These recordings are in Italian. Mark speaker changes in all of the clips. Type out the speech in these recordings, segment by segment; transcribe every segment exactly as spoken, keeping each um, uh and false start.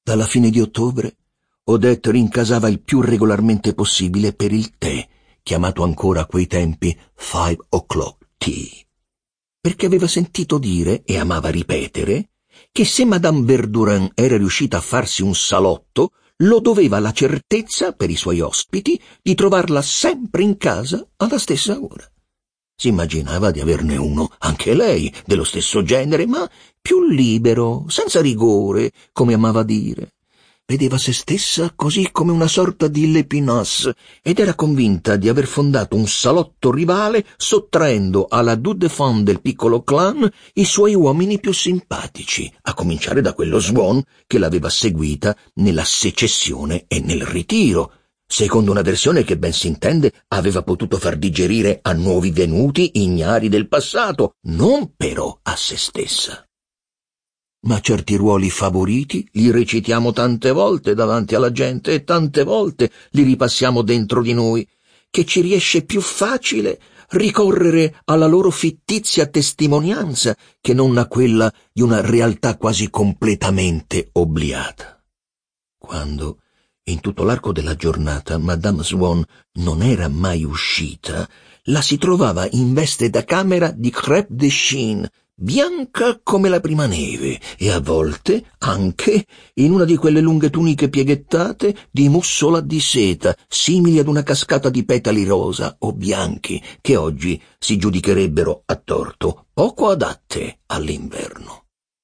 Speaker 1: Dalla fine di ottobre, Odette rincasava il più regolarmente possibile per il tè, chiamato ancora a quei tempi five o'clock tea, perché aveva sentito dire, e amava ripetere, che se Madame Verdurin era riuscita a farsi un salotto, lo doveva alla certezza, per i suoi ospiti, di trovarla sempre in casa alla stessa ora. Si immaginava di averne uno, anche lei, dello stesso genere, ma più libero, senza rigore, come amava dire. Vedeva se stessa così come una sorta di L'Épinasse ed era convinta di aver fondato un salotto rivale sottraendo alla Due de Femme del piccolo clan i suoi uomini più simpatici, a cominciare da quello Swan che l'aveva seguita nella secessione e nel ritiro, secondo una versione che ben si intende aveva potuto far digerire a nuovi venuti ignari del passato, non però a se stessa. Ma certi ruoli favoriti li recitiamo tante volte davanti alla gente e tante volte li ripassiamo dentro di noi, che ci riesce più facile ricorrere alla loro fittizia testimonianza che non a quella di una realtà quasi completamente obliata. Quando, in tutto l'arco della giornata, Madame Swan non era mai uscita, la si trovava in veste da camera di crêpe de Chine, bianca come la prima neve, e a volte anche in una di quelle lunghe tuniche pieghettate di mussola di seta, simili ad una cascata di petali rosa o bianchi, che oggi si giudicherebbero a torto poco adatte all'inverno.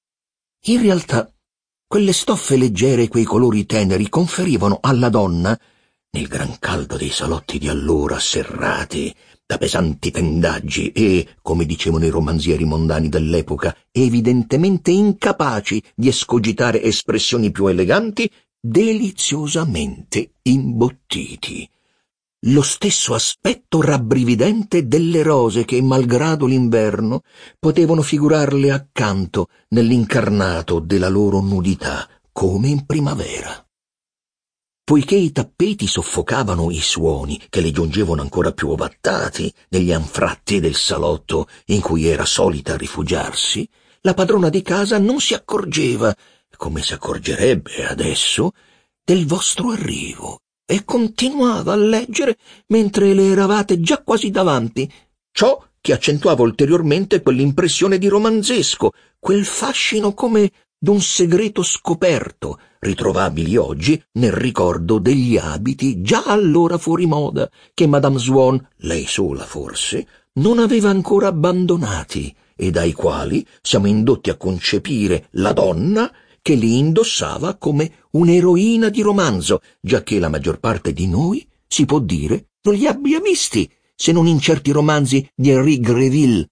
Speaker 1: In realtà, quelle stoffe leggere e quei colori teneri conferivano alla donna, nel gran caldo dei salotti di allora serrati da pesanti tendaggi e, come dicevano i romanzieri mondani dell'epoca, evidentemente incapaci di escogitare espressioni più eleganti, deliziosamente imbottiti. Lo stesso aspetto rabbrividente delle rose che, malgrado l'inverno, potevano figurarle accanto nell'incarnato della loro nudità, come in primavera. Poiché i tappeti soffocavano i suoni che le giungevano ancora più ovattati negli anfratti del salotto in cui era solita rifugiarsi, la padrona di casa non si accorgeva, come si accorgerebbe adesso, del vostro arrivo e continuava a leggere mentre le eravate già quasi davanti, ciò che accentuava ulteriormente quell'impressione di romanzesco, quel fascino come d'un segreto scoperto, ritrovabili oggi nel ricordo degli abiti già allora fuori moda, che Madame Swan, lei sola forse, non aveva ancora abbandonati e dai quali siamo indotti a concepire la donna che li indossava come un'eroina di romanzo, giacché la maggior parte di noi, si può dire, non li abbia visti, se non in certi romanzi di Henri Gréville.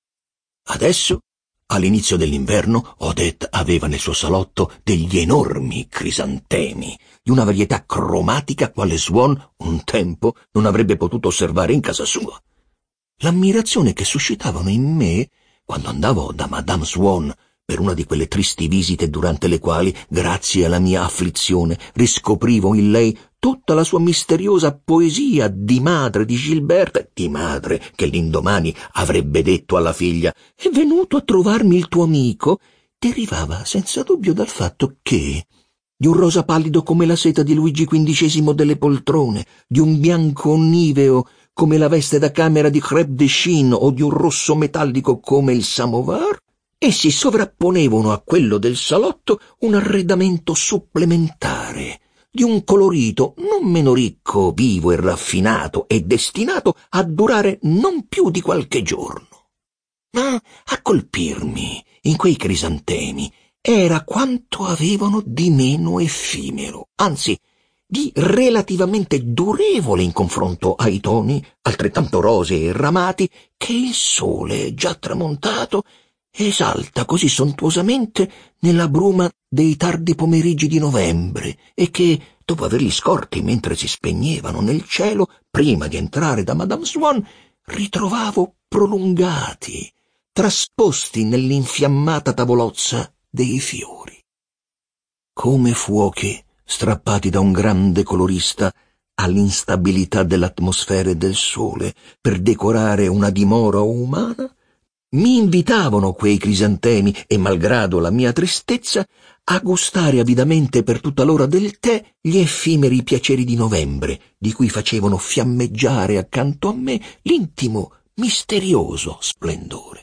Speaker 1: Adesso, all'inizio dell'inverno, Odette aveva nel suo salotto degli enormi crisantemi, di una varietà cromatica quale Swan un tempo non avrebbe potuto osservare in casa sua. L'ammirazione che suscitavano in me, quando andavo da Madame Swan per una di quelle tristi visite durante le quali, grazie alla mia afflizione, riscoprivo in lei tutta la sua misteriosa poesia di madre di Gilberta, di madre che l'indomani avrebbe detto alla figlia «È venuto a trovarmi il tuo amico», derivava senza dubbio dal fatto che, di un rosa pallido come la seta di Luigi quindicesimo delle poltrone, di un bianco niveo come la veste da camera di crêpe de Chine o di un rosso metallico come il samovar, essi sovrapponevano a quello del salotto un arredamento supplementare, di un colorito non meno ricco, vivo e raffinato e destinato a durare non più di qualche giorno. Ma a colpirmi in quei crisantemi era quanto avevano di meno effimero, anzi di relativamente durevole in confronto ai toni, altrettanto rosei e ramati, che il sole, già tramontato, esalta così sontuosamente nella bruma dei tardi pomeriggi di novembre e che, dopo averli scorti mentre si spegnevano nel cielo, prima di entrare da Madame Swan, ritrovavo prolungati, trasposti nell'infiammata tavolozza dei fiori. Come fuochi strappati da un grande colorista all'instabilità dell'atmosfera e del sole per decorare una dimora umana, Mi invitavano quei crisantemi e, malgrado la mia tristezza, a gustare avidamente per tutta l'ora del tè gli effimeri piaceri di novembre, di cui facevano fiammeggiare accanto a me l'intimo, misterioso splendore.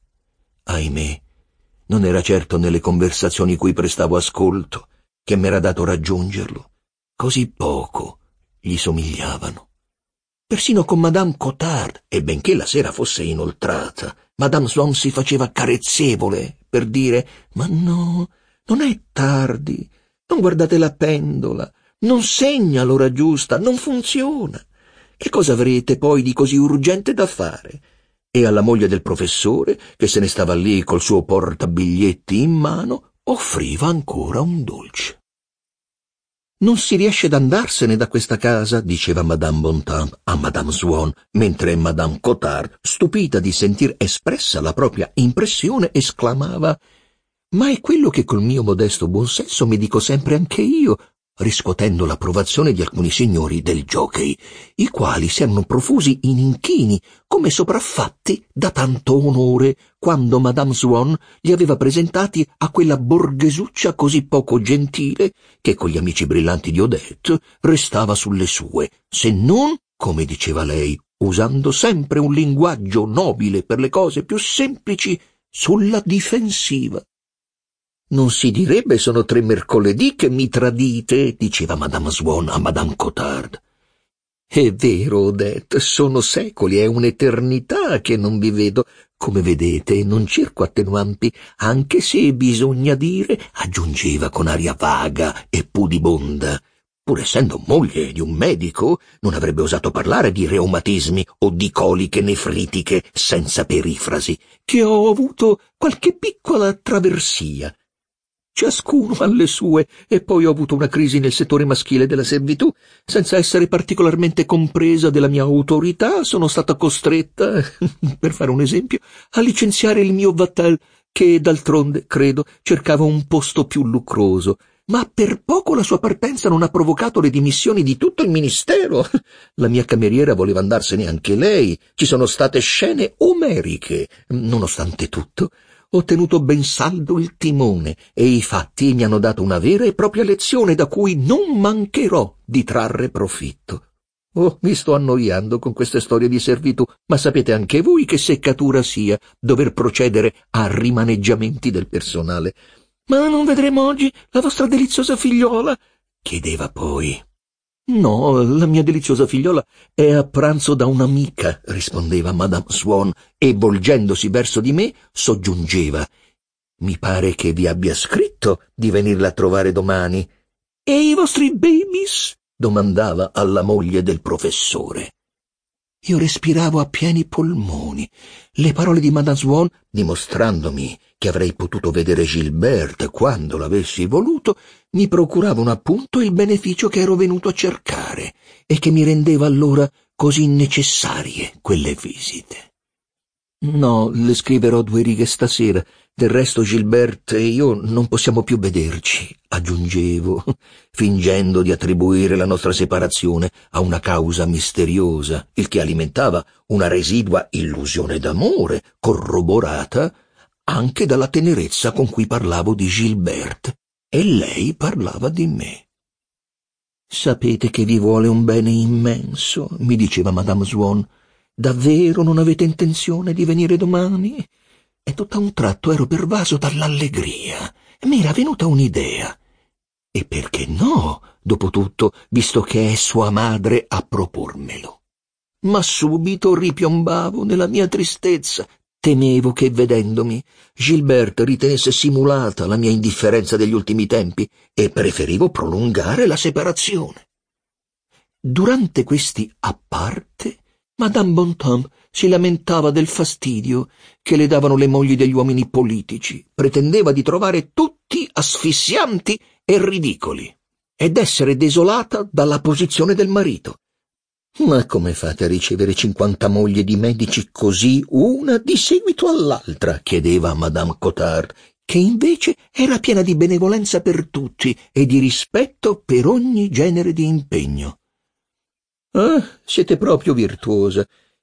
Speaker 1: Ahimè, non era certo nelle conversazioni cui prestavo ascolto che m'era dato raggiungerlo. Così poco gli somigliavano. Persino con Madame Cottard, e benché la sera fosse inoltrata, Madame Swann si faceva carezzevole per dire: «Ma no, non è tardi, non guardate la pendola, non segna l'ora giusta, non funziona. Che cosa avrete poi di così urgente da fare?» E alla moglie del professore, che se ne stava lì col suo portabiglietti in mano, offriva ancora un dolce. «Non si riesce ad andarsene da questa casa», diceva Madame Bontemps a Madame Swann, mentre Madame Cottard, stupita di sentir espressa la propria impressione, esclamava: «Ma è quello che col mio modesto buonsenso mi dico sempre anche io», riscuotendo l'approvazione di alcuni signori del jockey, i quali si erano profusi in inchini, come sopraffatti da tanto onore, quando Madame Swann li aveva presentati a quella borghesuccia così poco gentile che, con gli amici brillanti di Odette, restava sulle sue, se non, come diceva lei, usando sempre un linguaggio nobile per le cose più semplici, sulla difensiva. «Non si direbbe sono tre mercoledì che mi tradite», diceva Madame Swann a Madame Cottard. «È vero, Odette, sono secoli, è un'eternità che non vi vedo. Come vedete, non cerco attenuanti, anche se bisogna dire», aggiungeva con aria vaga e pudibonda, «pur essendo moglie di un medico, non avrebbe osato parlare di reumatismi o di coliche nefritiche senza perifrasi, che ho avuto qualche piccola traversia. Ciascuno ha le sue, e poi ho avuto una crisi nel settore maschile della servitù. Senza essere particolarmente compresa della mia autorità, sono stata costretta, per fare un esempio, a licenziare il mio Vatel, che d'altronde, credo, cercava un posto più lucroso. Ma per poco la sua partenza non ha provocato le dimissioni di tutto il ministero. La mia cameriera voleva andarsene anche lei. Ci sono state scene omeriche. Nonostante tutto, ho tenuto ben saldo il timone e i fatti mi hanno dato una vera e propria lezione da cui non mancherò di trarre profitto. Oh, mi sto annoiando con queste storie di servitù, ma sapete anche voi che seccatura sia dover procedere a rimaneggiamenti del personale. «Ma non vedremo oggi la vostra deliziosa figliola?» chiedeva poi. «No, la mia deliziosa figliola è a pranzo da un'amica», rispondeva Madame Swann, e, volgendosi verso di me, soggiungeva: «Mi pare che vi abbia scritto di venirla a trovare domani». «E i vostri babies?» domandava alla moglie del professore. Io respiravo a pieni polmoni. Le parole di Madame Swann, dimostrandomi che avrei potuto vedere Gilberte quando l'avessi voluto, mi procuravano appunto il beneficio che ero venuto a cercare e che mi rendeva allora così necessarie quelle visite. «No, le scriverò due righe stasera. Del resto Gilberte e io non possiamo più vederci», aggiungevo, fingendo di attribuire la nostra separazione a una causa misteriosa, il che alimentava una residua illusione d'amore, corroborata anche dalla tenerezza con cui parlavo di Gilberte, e lei parlava di me. «Sapete che vi vuole un bene immenso», mi diceva Madame Swann. «Davvero non avete intenzione di venire domani?» E tutto a un tratto ero pervaso dall'allegria. Mi era venuta un'idea. E perché no, dopo tutto, visto che è sua madre a propormelo? Ma subito ripiombavo nella mia tristezza. Temevo che, vedendomi, Gilberte ritenesse simulata la mia indifferenza degli ultimi tempi e preferivo prolungare la separazione. Durante questi a parte, Madame Bontemps si lamentava del fastidio che le davano le mogli degli uomini politici, pretendeva di trovare tutti asfissianti e ridicoli, ed essere desolata dalla posizione del marito. «Ma come fate a ricevere cinquanta mogli di medici così, una di seguito all'altra?» chiedeva Madame Cottard, che invece era piena di benevolenza per tutti e di rispetto per ogni genere di impegno. «Ah, siete proprio virtuosa.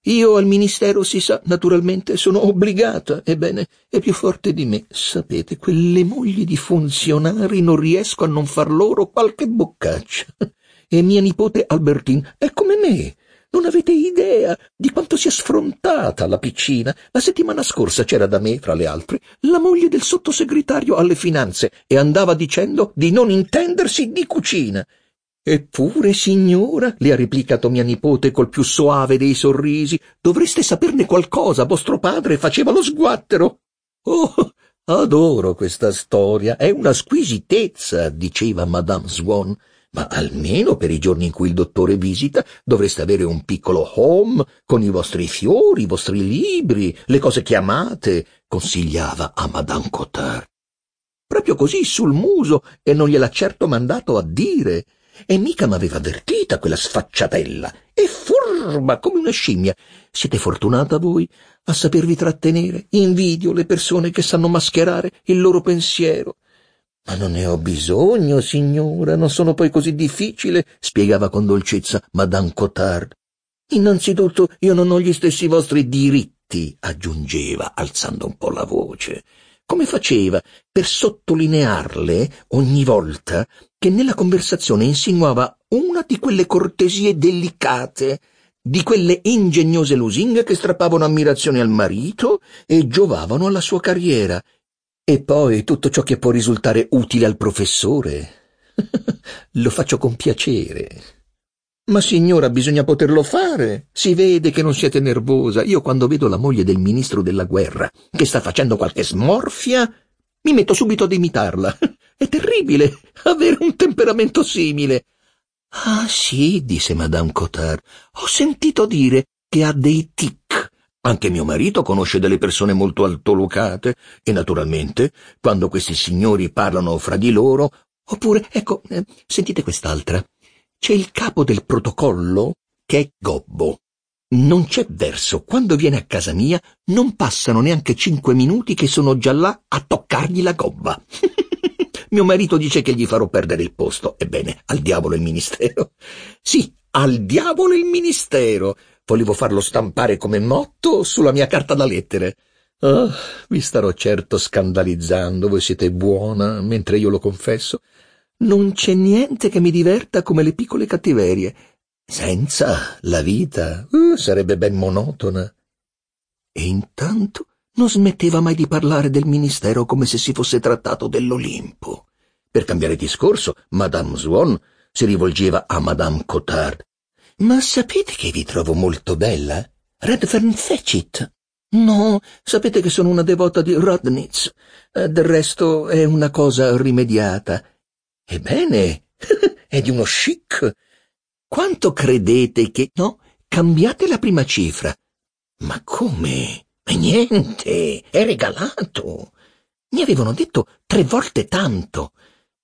Speaker 1: Io al ministero, si sa, naturalmente, sono obbligata, ebbene, è più forte di me. Sapete, quelle mogli di funzionari non riesco a non far loro qualche boccaccia. E mia nipote Albertine è come me. Non avete idea di quanto sia sfrontata la piccina. La settimana scorsa c'era da me, fra le altre, la moglie del sottosegretario alle finanze e andava dicendo di non intendersi di cucina. Eppure, signora, le ha replicato mia nipote col più soave dei sorrisi, dovreste saperne qualcosa, vostro padre faceva lo sguattero. Oh, adoro questa storia, è una squisitezza, diceva Madame Swan. Ma almeno per i giorni in cui il dottore visita dovreste avere un piccolo home con i vostri fiori, i vostri libri, le cose che amate, consigliava a Madame Cottard. Proprio così sul muso, e non gliel'ha certo mandato a dire. E mica m'aveva avvertita quella sfacciatella. È furba come una scimmia. Siete fortunata voi a sapervi trattenere. Invidio le persone che sanno mascherare il loro pensiero. Ma non ne ho bisogno, signora, non sono poi così difficile, spiegava con dolcezza Madame Cottard. Innanzitutto io non ho gli stessi vostri diritti, aggiungeva, alzando un po' la voce. Come faceva per sottolinearle ogni volta che nella conversazione insinuava una di quelle cortesie delicate, di quelle ingegnose lusinghe che strappavano ammirazione al marito e giovavano alla sua carriera. E poi tutto ciò che può risultare utile al professore. Lo faccio con piacere. Ma signora, bisogna poterlo fare. Si vede che non siete nervosa. Io quando vedo la moglie del ministro della guerra che sta facendo qualche smorfia, mi metto subito ad imitarla. È terribile avere un temperamento simile. Ah sì, disse Madame Cottard, ho sentito dire che ha dei tic. Anche mio marito conosce delle persone molto altolocate e naturalmente, quando questi signori parlano fra di loro, oppure, ecco, eh, sentite quest'altra. C'è il capo del protocollo che è gobbo. Non c'è verso, quando viene a casa mia non passano neanche cinque minuti che sono già là a toccargli la gobba. Mio marito dice che gli farò perdere il posto. Ebbene, al diavolo il ministero. Sì, al diavolo il ministero. Volevo farlo stampare come motto sulla mia carta da lettere. Oh, vi starò certo scandalizzando, voi siete buona, mentre io lo confesso. Non c'è niente che mi diverta come le piccole cattiverie. Senza la vita uh, sarebbe ben monotona. E intanto non smetteva mai di parlare del ministero come se si fosse trattato dell'Olimpo. Per cambiare discorso, Madame Swan si rivolgeva a Madame Cottard. Ma sapete che vi trovo molto bella? Redfern Fetchit. No, sapete che sono una devota di Rodnitz. Del resto è una cosa rimediata. Ebbene, è di uno chic. Quanto credete che... No, cambiate la prima cifra. Ma come? Ma niente, è regalato. Mi avevano detto tre volte tanto.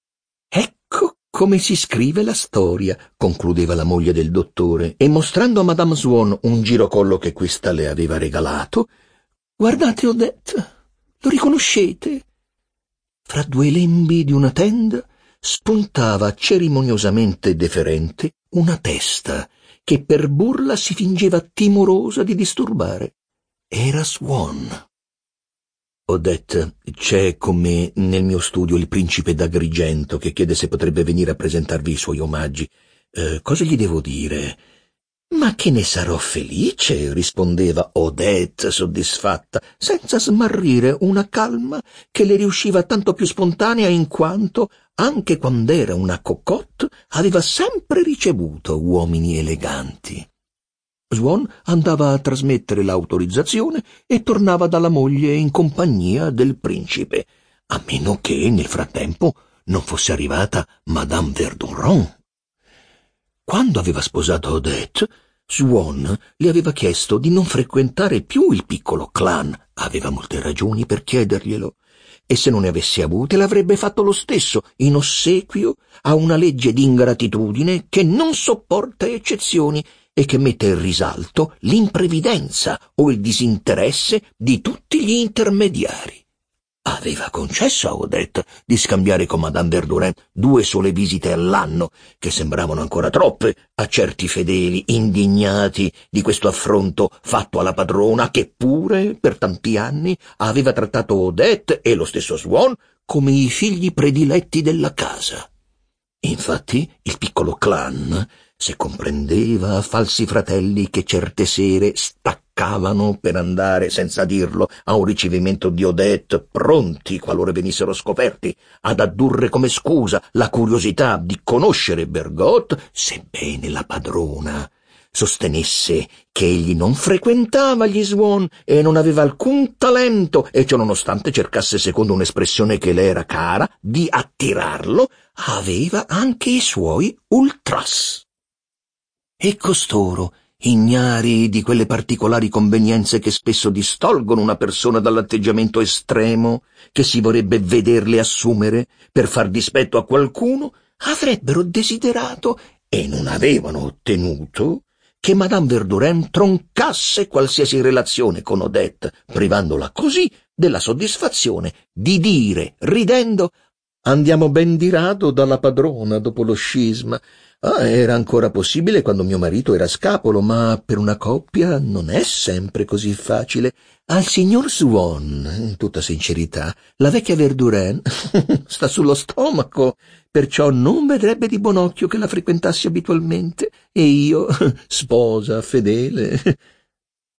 Speaker 1: Ecco come si scrive la storia, concludeva la moglie del dottore, e mostrando a Madame Swan un girocollo che questa le aveva regalato, guardate Odette, lo riconoscete? Fra due lembi di una tenda spuntava cerimoniosamente deferente una testa che per burla si fingeva timorosa di disturbare. Era Swan. Odette, c'è con me nel mio studio il principe d'Agrigento che chiede se potrebbe venire a presentarvi i suoi omaggi. Eh, cosa gli devo dire? Ma che ne sarò felice, rispondeva Odette soddisfatta, senza smarrire una calma che le riusciva tanto più spontanea in quanto, anche quando era una cocotte, aveva sempre ricevuto uomini eleganti. Swan andava a trasmettere l'autorizzazione e tornava dalla moglie in compagnia del principe, a meno che nel frattempo non fosse arrivata Madame Verdurin. Quando aveva sposato Odette, Swan le aveva chiesto di non frequentare più il piccolo clan. Aveva molte ragioni per chiederglielo, e se non ne avesse avute l'avrebbe fatto lo stesso, in ossequio a una legge di ingratitudine che non sopporta eccezioni e che mette in risalto l'imprevidenza o il disinteresse di tutti gli intermediari. aveva concesso a Odette di scambiare con Madame Verdurin due sole visite all'anno, che sembravano ancora troppe a certi fedeli indignati di questo affronto fatto alla padrona, che pure per tanti anni aveva trattato Odette e lo stesso Swann come i figli prediletti della casa. Infatti il piccolo clan, se comprendeva falsi fratelli che certe sere staccavano per andare, senza dirlo, a un ricevimento di Odette, pronti, qualora venissero scoperti, ad addurre come scusa la curiosità di conoscere Bergotte, sebbene la padrona sostenesse che egli non frequentava gli Swann e non aveva alcun talento, e ciò nonostante cercasse, secondo un'espressione che le era cara, di attirarlo, aveva anche i suoi ultras. E costoro, ignari di quelle particolari convenienze che spesso distolgono una persona dall'atteggiamento estremo che si vorrebbe vederle assumere per far dispetto a qualcuno, avrebbero desiderato, e non avevano ottenuto, che Madame Verdurin troncasse qualsiasi relazione con Odette, privandola così della soddisfazione di dire, ridendo: «Andiamo ben di rado dalla padrona dopo lo scisma. Ah, era ancora possibile quando mio marito era scapolo, ma per una coppia non è sempre così facile. Al signor Swann, in tutta sincerità, la vecchia Verdurin sta sullo stomaco, perciò non vedrebbe di buon occhio che la frequentassi abitualmente, e io, sposa fedele,